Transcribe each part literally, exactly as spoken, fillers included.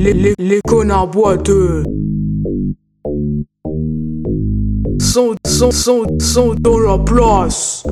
les, les, les connards boiteux sont, sont, sont, sont dans la place.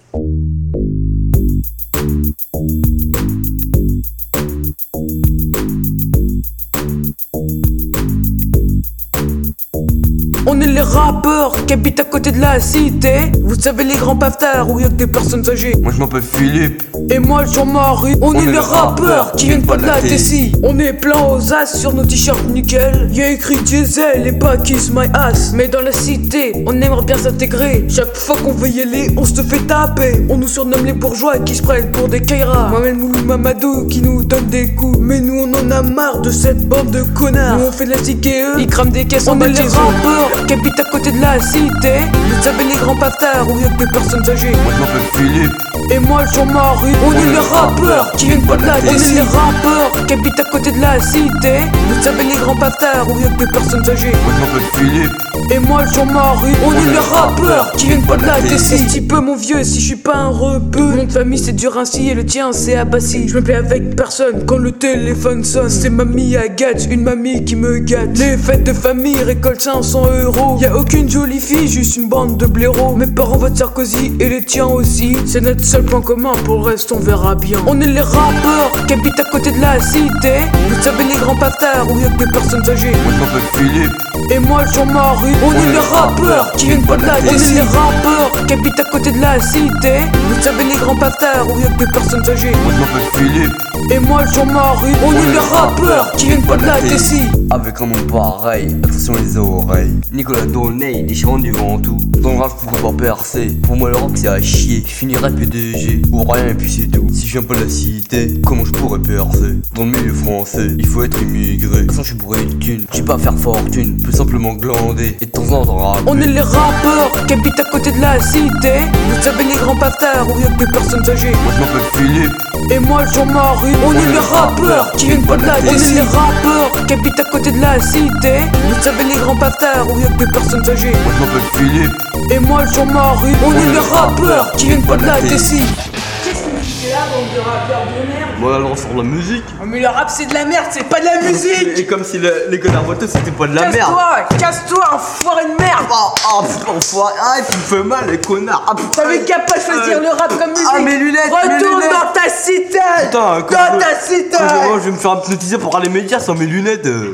On est les rappeurs qui habitent à côté de la cité. Vous savez les grands paftards où y'a que des personnes âgées. Moi je m'appelle Philippe. Et moi Jean-Marie. On, on est, est les rappeurs qui viennent pas de la Tessie. On est plein aux as sur nos t-shirts nickel. Y'a écrit diesel et pas kiss my ass. Mais dans la cité, on aimerait bien s'intégrer. Chaque fois qu'on veut y aller, on se fait taper. On nous surnomme les bourgeois qui se prennent pour des Kaira. Mohamed Moulou Mamadou qui nous donne des coups. Mais nous on en a marre de cette bande de connards. Nous on fait de la zik et eux, ils crament des caisses en bâtiment. On est les rappeurs qui habitent à côté de la cité. Vous savez les grands paftards où y'a que des personnes âgées. Moi je m'appelle Philippe. Et moi Jean-Marie. On, on est les rappeurs qui viennent pas de la Tessie. On est les rappeurs qui habitent à côté de la cité. Vous savez les grands paftards où y'a que des personnes âgées. Moi je m'appelle Philippe. Et moi Jean-Marie. On, on est les rappeurs qui viennent pas de la Tessie. Un petit peu mon vieux si je suis pas un rebeu. Mon nom de famille c'est Durinci et le tien c'est Abbassi. Je me plais avec personne quand le téléphone sonne. C'est mamie Agathe, une mamie qui me gâte. Les fêtes de famille récoltent cinq cents euros. Y'a aucune jolie fille, juste une bande de blaireaux. Mes parents votent Sarkozy et les tiens aussi. C'est notre seul point commun, pour le reste on verra bien. On est les rappeurs qui habitent à côté de la cité. Vous savez les grands paftards où y'a que des personnes âgées. Moi je m'appelle Philippe. Et moi Jean-Marie. On, on est les rappeurs qui viennent pas de la Tessie. On est les rappeurs qui habitent à côté de la cité. Vous savez les grands paftards où y'a que des personnes âgées. Moi je m'appelle Philippe. Et moi Jean-Marie. On, on est les rappeurs qui viennent pas de la Tessie. Avec un nom pareil, attention les oreilles. Nicolas Dolnay, déchirant du Ventoux. Dans le rap je pourrais pas percer. Pour moi le rock c'est à chier. Je finirai P D G ou rien et puis c'est tout. Si je viens pas de la cité, comment je pourrais percer? Dans le milieu français, il faut être immigré. De toute façon je suis bourré de thunes. Je sais pas faire fortune, plus simplement glander. Et de temps en temps rapper. On est les rappeurs qui habitent à côté de la cité. Vous savez les grands paftards où y'a que des personnes âgées. Moi je m'appelle Philippe. Et moi Jean-Marie. On, on est les rappeurs qui viennent pas de la Tessie. On est les rappeurs qui habitent à côté de la cité. Vous savez les grands paftards où y'a que des personnes âgées. Moi je m'appelle Philippe. Et moi Jean-Marie. On, on est les rappeurs qui viennent pas de la Tessie. Qu'est-ce que vous faites là, bande de rappeurs de merde? Moi alors sur la musique. Oh, mais le rap c'est de la merde, c'est pas de la musique! Et comme si le- les connards boiteux c'était pas de la merde. Casse-toi, casse-toi, enfoiré de merde! Oh, oh putain, enfoiré. Ah, tu me fais mal les connards. Ah, putain. T'avais qu'à pas choisir Euh, le rap comme musique! Ah, mes lunettes, mes Retourne lunettes. dans ta cité! Putain, Dans ta cité! Moi je vais me faire hypnotiser pour aller médias sans mes lunettes. euh.